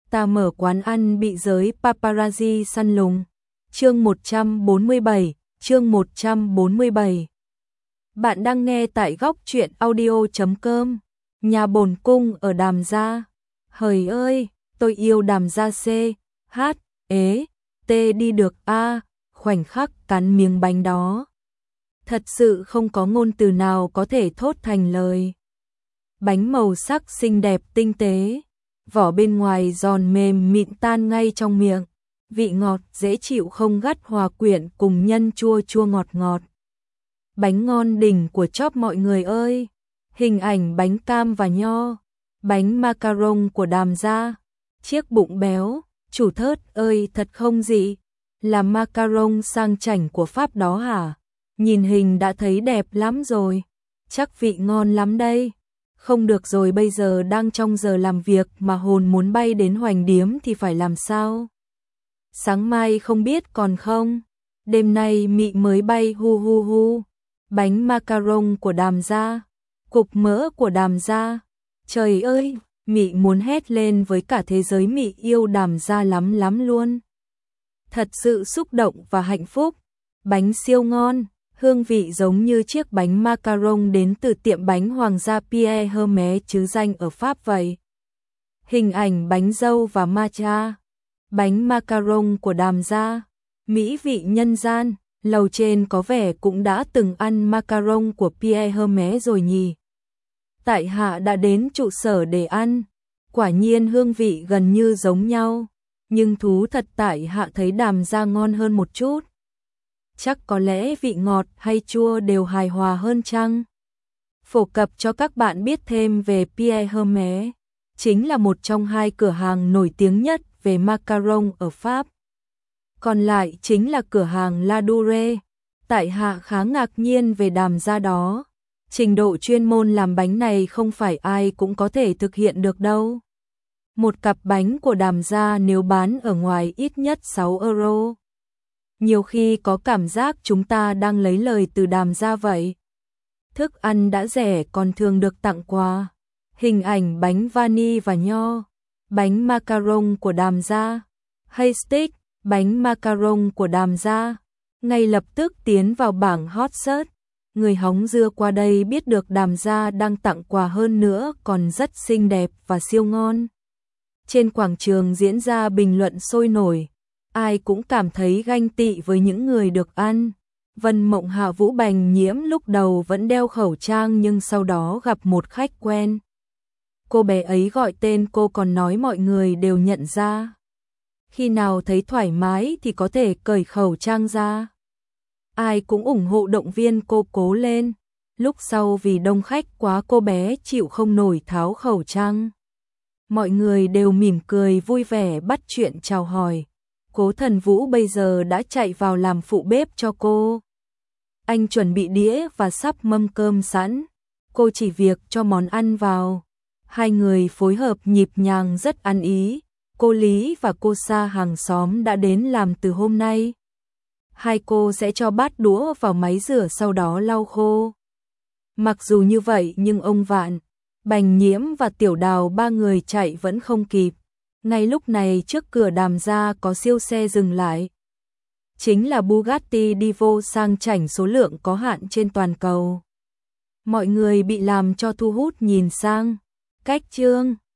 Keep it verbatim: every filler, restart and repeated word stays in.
Ta mở quán ăn bị giới paparazzi săn lùng. Chương một trăm bốn mươi bảy, chương một trăm bốn mươi bảy. Bạn đang nghe tại góc truyện audio chấm com. Nhà bồn cung ở Đàm Gia. Hời ơi, tôi yêu Đàm Gia C, H, ế, T đi được a, khoảnh khắc cắn miếng bánh đó. Thật sự không có ngôn từ nào có thể thốt thành lời. Bánh màu sắc xinh đẹp tinh tế, vỏ bên ngoài giòn mềm mịn tan ngay trong miệng, vị ngọt dễ chịu không gắt hòa quyện cùng nhân chua chua ngọt ngọt. Bánh ngon đỉnh của chóp mọi người ơi, hình ảnh bánh cam và nho, bánh macaron của Đàm Gia, chiếc bụng béo, chủ thớt ơi thật không dị, là macaron sang chảnh của Pháp đó hả? Nhìn hình đã thấy đẹp lắm rồi, chắc vị ngon lắm đây. Không được rồi, bây giờ đang trong giờ làm việc mà hồn muốn bay đến Hoành Điếm thì phải làm sao? Sáng mai không biết còn không? Đêm nay mị mới bay hu hu hu. Bánh macaron của Đàm Gia, cục mỡ của Đàm Gia. Trời ơi, mị muốn hét lên với cả thế giới, mị yêu Đàm Gia lắm lắm luôn. Thật sự xúc động và hạnh phúc. Bánh siêu ngon. Hương vị giống như chiếc bánh macaron đến từ tiệm bánh Hoàng gia Pierre Hermé chứ danh ở Pháp vậy. Hình ảnh bánh dâu và matcha. Bánh macaron của Đàm Gia, mỹ vị nhân gian. Lầu trên có vẻ cũng đã từng ăn macaron của Pierre Hermé rồi nhỉ. Tại hạ đã đến trụ sở để ăn. Quả nhiên hương vị gần như giống nhau. Nhưng thú thật tại hạ thấy Đàm Gia ngon hơn một chút. Chắc có lẽ vị ngọt hay chua đều hài hòa hơn chăng? Phổ cập cho các bạn biết thêm về Pierre Hermé, chính là một trong hai cửa hàng nổi tiếng nhất về macaron ở Pháp. Còn lại chính là cửa hàng La Doure. Tại hạ khá ngạc nhiên về Đàm Gia đó. Trình độ chuyên môn làm bánh này không phải ai cũng có thể thực hiện được đâu. Một cặp bánh của Đàm Gia nếu bán ở ngoài ít nhất sáu euro. Nhiều khi có cảm giác chúng ta đang lấy lời từ Đàm Gia vậy. Thức ăn đã rẻ còn thường được tặng quà. Hình ảnh bánh vani và nho, bánh macaron của Đàm Gia, hay stick, bánh macaron của Đàm Gia, ngay lập tức tiến vào bảng hot search. Người hóng dưa qua đây biết được Đàm Gia đang tặng quà, hơn nữa còn rất xinh đẹp và siêu ngon. Trên quảng trường diễn ra bình luận sôi nổi. Ai cũng cảm thấy ganh tị với những người được ăn. Vân Mộng Hạ Vũ Bành Nhiễm lúc đầu vẫn đeo khẩu trang nhưng sau đó gặp một khách quen. Cô bé ấy gọi tên cô còn nói mọi người đều nhận ra. Khi nào thấy thoải mái thì có thể cởi khẩu trang ra. Ai cũng ủng hộ động viên cô cố lên. Lúc sau vì đông khách quá cô bé chịu không nổi tháo khẩu trang. Mọi người đều mỉm cười vui vẻ bắt chuyện chào hỏi. Cố Thần Vũ bây giờ đã chạy vào làm phụ bếp cho cô. Anh chuẩn bị đĩa và sắp mâm cơm sẵn. Cô chỉ việc cho món ăn vào. Hai người phối hợp nhịp nhàng rất ăn ý. Cô Lý và cô Sa hàng xóm đã đến làm từ hôm nay. Hai cô sẽ cho bát đũa vào máy rửa sau đó lau khô. Mặc dù như vậy nhưng ông Vạn, Bành Nhiễm và Tiểu Đào ba người chạy vẫn không kịp. Ngay lúc này trước cửa Đàm Gia có siêu xe dừng lại. Chính là Bugatti Divo sang chảnh số lượng có hạn trên toàn cầu. Mọi người bị làm cho thu hút nhìn sang. Cách trương.